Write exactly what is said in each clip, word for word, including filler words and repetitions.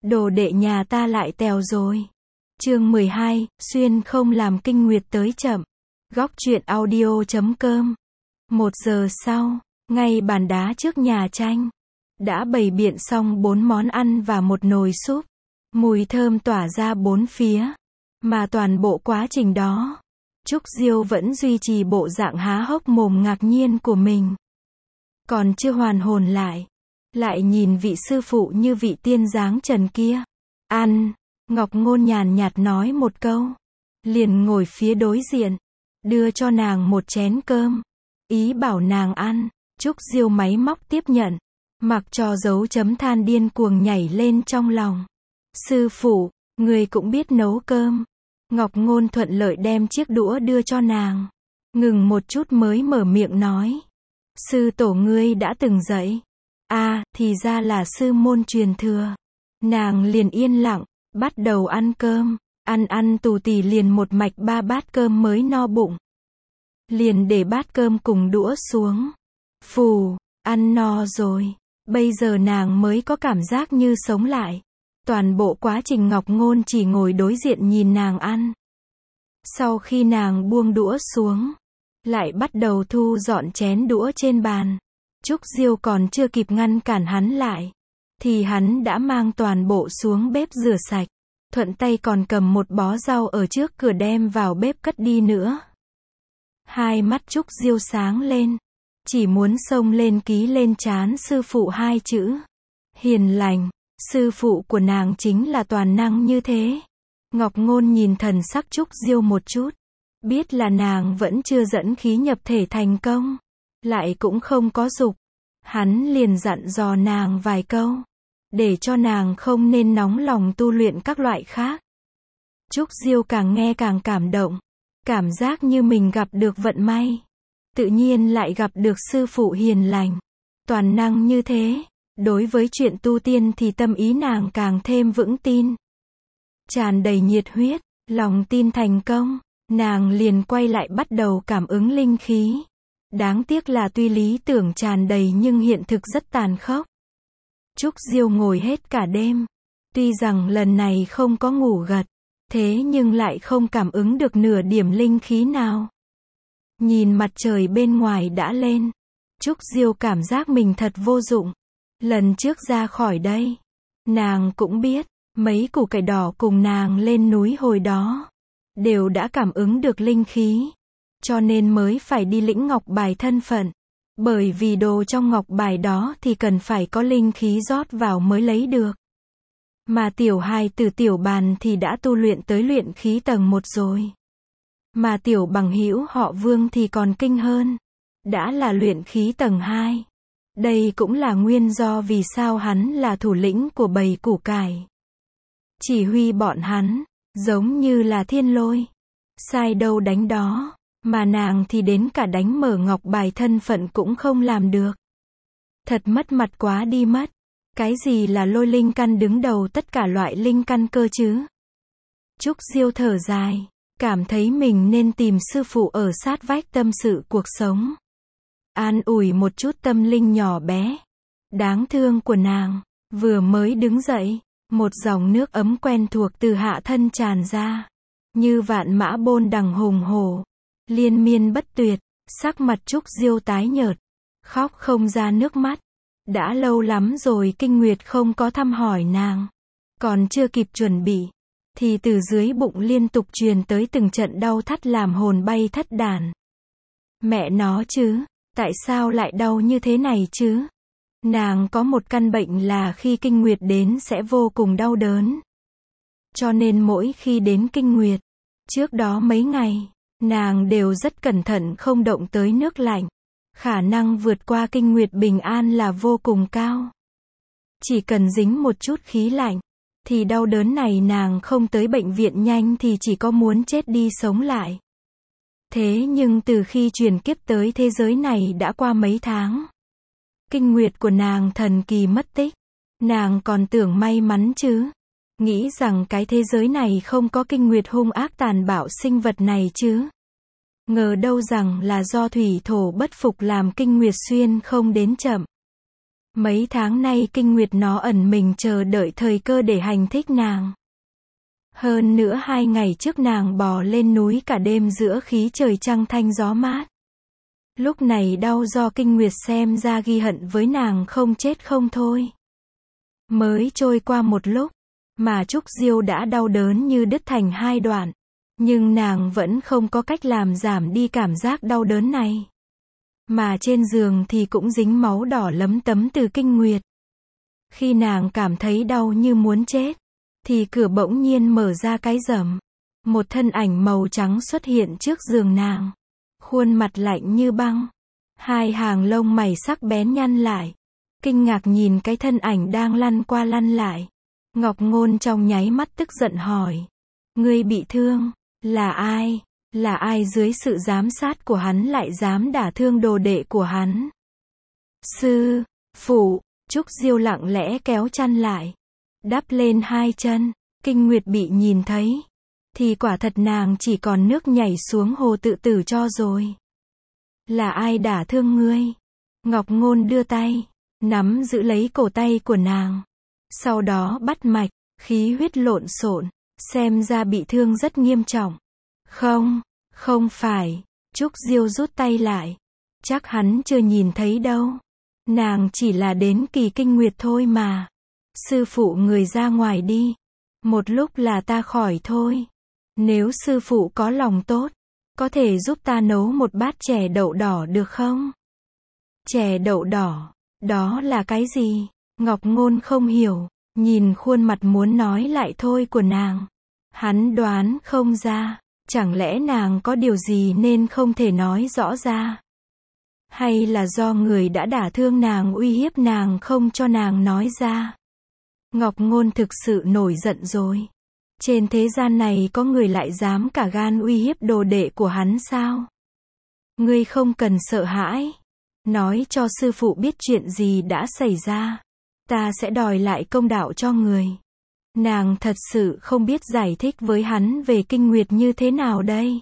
Đồ đệ nhà ta lại tèo rồi. Chương mười hai, Xuyên không làm kinh nguyệt tới chậm. Góc truyện audio chấm com. Một giờ sau, ngay bàn đá trước nhà tranh, đã bày biện xong bốn món ăn và một nồi súp. Mùi thơm tỏa ra bốn phía. Mà toàn bộ quá trình đó, Trúc Diêu vẫn duy trì bộ dạng há hốc mồm ngạc nhiên của mình. Còn chưa hoàn hồn lại, lại nhìn vị sư phụ như vị tiên dáng trần kia. Ăn, Ngọc Ngôn nhàn nhạt nói một câu. Liền ngồi phía đối diện, đưa cho nàng một chén cơm. Ý bảo nàng ăn, Trúc Diêu máy móc tiếp nhận. Mặc cho dấu chấm than điên cuồng nhảy lên trong lòng. Sư phụ, người cũng biết nấu cơm. Ngọc Ngôn thuận lợi đem chiếc đũa đưa cho nàng. Ngừng một chút mới mở miệng nói. Sư tổ ngươi đã từng dạy. À, thì ra là sư môn truyền thừa. Nàng liền yên lặng, bắt đầu ăn cơm. Ăn ăn tù tì liền một mạch ba bát cơm mới no bụng. Liền để bát cơm cùng đũa xuống. Phù, ăn no rồi. Bây giờ nàng mới có cảm giác như sống lại. Toàn bộ quá trình Ngọc Ngôn chỉ ngồi đối diện nhìn nàng ăn. Sau khi nàng buông đũa xuống, lại bắt đầu thu dọn chén đũa trên bàn. Trúc Diêu còn chưa kịp ngăn cản hắn lại, thì hắn đã mang toàn bộ xuống bếp rửa sạch. Thuận tay còn cầm một bó rau ở trước cửa đem vào bếp cất đi nữa. Hai mắt Trúc Diêu sáng lên, chỉ muốn xông lên ký lên trán sư phụ hai chữ. Hiền lành. Sư phụ của nàng chính là toàn năng như thế. Ngọc Ngôn nhìn thần sắc Trúc Diêu một chút, biết là nàng vẫn chưa dẫn khí nhập thể thành công, lại cũng không có dục. Hắn liền dặn dò nàng vài câu, để cho nàng không nên nóng lòng tu luyện các loại khác. Trúc Diêu càng nghe càng cảm động, cảm giác như mình gặp được vận may, tự nhiên lại gặp được sư phụ hiền lành, toàn năng như thế. Đối với chuyện tu tiên thì tâm ý nàng càng thêm vững tin. Tràn đầy nhiệt huyết, lòng tin thành công, nàng liền quay lại bắt đầu cảm ứng linh khí. Đáng tiếc là tuy lý tưởng tràn đầy nhưng hiện thực rất tàn khốc. Trúc Diêu ngồi hết cả đêm. Tuy rằng lần này không có ngủ gật, thế nhưng lại không cảm ứng được nửa điểm linh khí nào. Nhìn mặt trời bên ngoài đã lên, Trúc Diêu cảm giác mình thật vô dụng. Lần trước ra khỏi đây, nàng cũng biết, mấy củ cải đỏ cùng nàng lên núi hồi đó, đều đã cảm ứng được linh khí, cho nên mới phải đi lĩnh ngọc bài thân phận. Bởi vì đồ trong ngọc bài đó thì cần phải có linh khí rót vào mới lấy được. Mà tiểu hài tử tiểu bàn thì đã tu luyện tới luyện khí tầng một rồi. Mà tiểu bằng hữu họ Vương thì còn kinh hơn, đã là luyện khí tầng hai. Đây cũng là nguyên do vì sao hắn là thủ lĩnh của bầy củ cải. Chỉ huy bọn hắn, giống như là thiên lôi. Sai đâu đánh đó, mà nàng thì đến cả đánh mở ngọc bài thân phận cũng không làm được. Thật mất mặt quá đi mất. Cái gì là lôi linh căn đứng đầu tất cả loại linh căn cơ chứ? Trúc Diêu thở dài, cảm thấy mình nên tìm sư phụ ở sát vách tâm sự cuộc sống. An ủi một chút tâm linh nhỏ bé, đáng thương của nàng. Vừa mới đứng dậy, một dòng nước ấm quen thuộc từ hạ thân tràn ra, như vạn mã bôn đằng hùng hổ, liên miên bất tuyệt. Sắc mặt Trúc Diêu tái nhợt, khóc không ra nước mắt. Đã lâu lắm rồi Kinh Nguyệt không có thăm hỏi nàng. Còn chưa kịp chuẩn bị, thì từ dưới bụng liên tục truyền tới từng trận đau thắt làm hồn bay thất đàn. Mẹ nó chứ, tại sao lại đau như thế này chứ? Nàng có một căn bệnh là khi kinh nguyệt đến sẽ vô cùng đau đớn. Cho nên mỗi khi đến kinh nguyệt, trước đó mấy ngày, nàng đều rất cẩn thận không động tới nước lạnh. Khả năng vượt qua kinh nguyệt bình an là vô cùng cao. Chỉ cần dính một chút khí lạnh, thì đau đớn này nàng không tới bệnh viện nhanh thì chỉ có muốn chết đi sống lại. Thế nhưng từ khi chuyển kiếp tới thế giới này đã qua mấy tháng. Kinh nguyệt của nàng thần kỳ mất tích. Nàng còn tưởng may mắn chứ. Nghĩ rằng cái thế giới này không có kinh nguyệt hung ác tàn bạo sinh vật này chứ. Ngờ đâu rằng là do thủy thổ bất phục làm kinh nguyệt xuyên không đến chậm. Mấy tháng nay Kinh Nguyệt nó ẩn mình chờ đợi thời cơ để hành thích nàng. Hơn nữa hai ngày trước nàng bò lên núi cả đêm giữa khí trời trăng thanh gió mát. Lúc này đau do Kinh Nguyệt xem ra ghi hận với nàng không chết không thôi. Mới trôi qua một lúc, mà Trúc Diêu đã đau đớn như đứt thành hai đoạn. Nhưng nàng vẫn không có cách làm giảm đi cảm giác đau đớn này. Mà trên giường thì cũng dính máu đỏ lấm tấm từ Kinh Nguyệt. Khi nàng cảm thấy đau như muốn chết, thì cửa bỗng nhiên mở ra cái rầm. Một thân ảnh màu trắng xuất hiện trước giường nàng. Khuôn mặt lạnh như băng. Hai hàng lông mày sắc bén nhăn lại. Kinh ngạc nhìn cái thân ảnh đang lăn qua lăn lại. Ngọc Ngôn trong nháy mắt tức giận hỏi. Ngươi bị thương, là ai? Là ai dưới sự giám sát của hắn lại dám đả thương đồ đệ của hắn? Sư, phụ, Trúc Diêu lặng lẽ kéo chăn lại. Đắp lên hai chân, Kinh Nguyệt bị nhìn thấy. Thì quả thật nàng chỉ còn nước nhảy xuống hồ tự tử cho rồi. Là ai đả thương ngươi? Ngọc Ngôn đưa tay, nắm giữ lấy cổ tay của nàng. Sau đó bắt mạch, khí huyết lộn xộn, xem ra bị thương rất nghiêm trọng. Không, không phải, Trúc Diêu rút tay lại. Chắc hắn chưa nhìn thấy đâu. Nàng chỉ là đến kỳ kinh nguyệt thôi mà. Sư phụ người ra ngoài đi. Một lúc là ta khỏi thôi. Nếu sư phụ có lòng tốt, có thể giúp ta nấu một bát chè đậu đỏ được không? Chè đậu đỏ, đó là cái gì? Ngọc Ngôn không hiểu, nhìn khuôn mặt muốn nói lại thôi của nàng. Hắn đoán không ra, chẳng lẽ nàng có điều gì nên không thể nói rõ ra? Hay là do người đã đả thương nàng uy hiếp nàng không cho nàng nói ra? Ngọc Ngôn thực sự nổi giận rồi. Trên thế gian này có người lại dám cả gan uy hiếp đồ đệ của hắn sao? Ngươi không cần sợ hãi. Nói cho sư phụ biết chuyện gì đã xảy ra. Ta sẽ đòi lại công đạo cho người. Nàng thật sự không biết giải thích với hắn về kinh nguyệt như thế nào đây.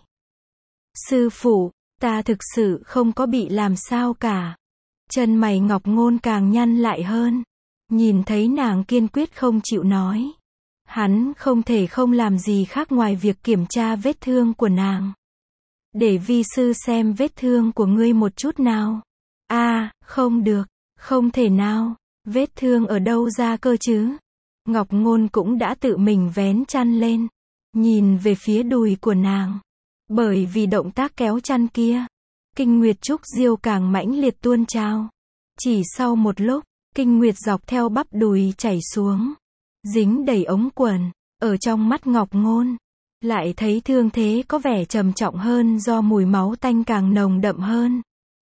Sư phụ, ta thực sự không có bị làm sao cả. Chân mày Ngọc Ngôn càng nhăn lại hơn. Nhìn thấy nàng kiên quyết không chịu nói. Hắn không thể không làm gì khác ngoài việc kiểm tra vết thương của nàng. Để vi sư xem vết thương của ngươi một chút nào. A, à, không được, không thể nào, vết thương ở đâu ra cơ chứ? Ngọc Ngôn cũng đã tự mình vén chăn lên, nhìn về phía đùi của nàng. Bởi vì động tác kéo chăn kia, kinh nguyệt Trúc Diêu càng mãnh liệt tuôn trào. Chỉ sau một lúc, kinh nguyệt dọc theo bắp đùi chảy xuống, dính đầy ống quần. Ở trong mắt Ngọc Ngôn, lại thấy thương thế có vẻ trầm trọng hơn do mùi máu tanh càng nồng đậm hơn.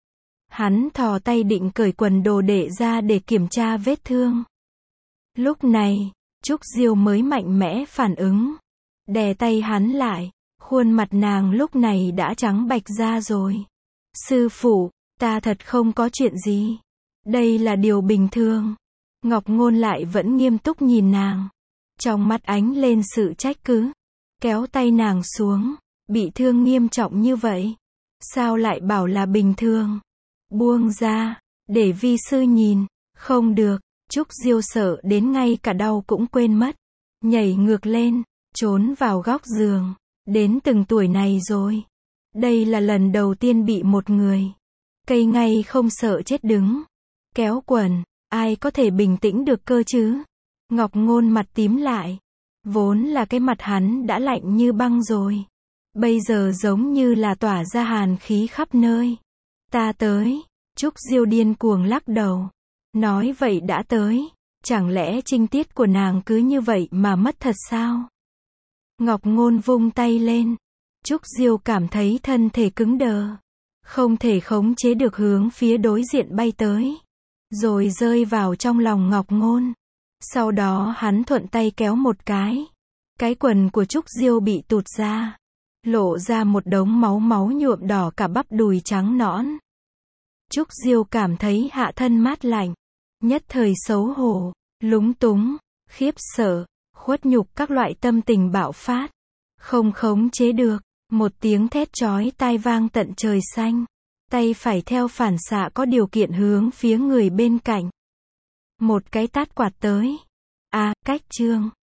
Hắn thò tay định cởi quần đồ đệ ra để kiểm tra vết thương. Lúc này, Trúc Diêu mới mạnh mẽ phản ứng, đè tay hắn lại. Khuôn mặt nàng lúc này đã trắng bạch ra rồi. Sư phụ, ta thật không có chuyện gì. Đây là điều bình thường. Ngọc Ngôn lại vẫn nghiêm túc nhìn nàng. Trong mắt ánh lên sự trách cứ. Kéo tay nàng xuống. Bị thương nghiêm trọng như vậy. Sao lại bảo là bình thường? Buông ra, để vi sư nhìn. Không được, Trúc Diêu sợ đến ngay cả đau cũng quên mất. Nhảy ngược lên, trốn vào góc giường. Đến từng tuổi này rồi. Đây là lần đầu tiên bị một người cây ngay không sợ chết đứng. Kéo quần, ai có thể bình tĩnh được cơ chứ? Ngọc Ngôn mặt tím lại. Vốn là cái mặt hắn đã lạnh như băng rồi. Bây giờ giống như là tỏa ra hàn khí khắp nơi. Ta tới. Trúc Diêu điên cuồng lắc đầu. Nói vậy đã tới. Chẳng lẽ trinh tiết của nàng cứ như vậy mà mất thật sao? Ngọc Ngôn vung tay lên. Trúc Diêu cảm thấy thân thể cứng đờ. Không thể khống chế được hướng phía đối diện bay tới. Rồi rơi vào trong lòng Ngọc Ngôn. Sau đó hắn thuận tay kéo một cái. Cái quần của Trúc Diêu bị tụt ra. Lộ ra một đống máu máu nhuộm đỏ cả bắp đùi trắng nõn. Trúc Diêu cảm thấy hạ thân mát lạnh. Nhất thời xấu hổ, lúng túng, khiếp sợ, khuất nhục các loại tâm tình bạo phát. Không khống chế được. Một tiếng thét chói tai vang tận trời xanh. Tay phải theo phản xạ có điều kiện hướng phía người bên cạnh. Một cái tát quạt tới. A, cách chương.